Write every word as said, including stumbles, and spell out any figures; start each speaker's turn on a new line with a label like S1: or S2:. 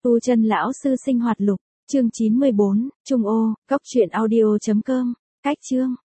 S1: Tu chân lão sư sinh hoạt lục, chương chín mươi bốn, Trung ô, cốc truyện audio chấm com, cách chương.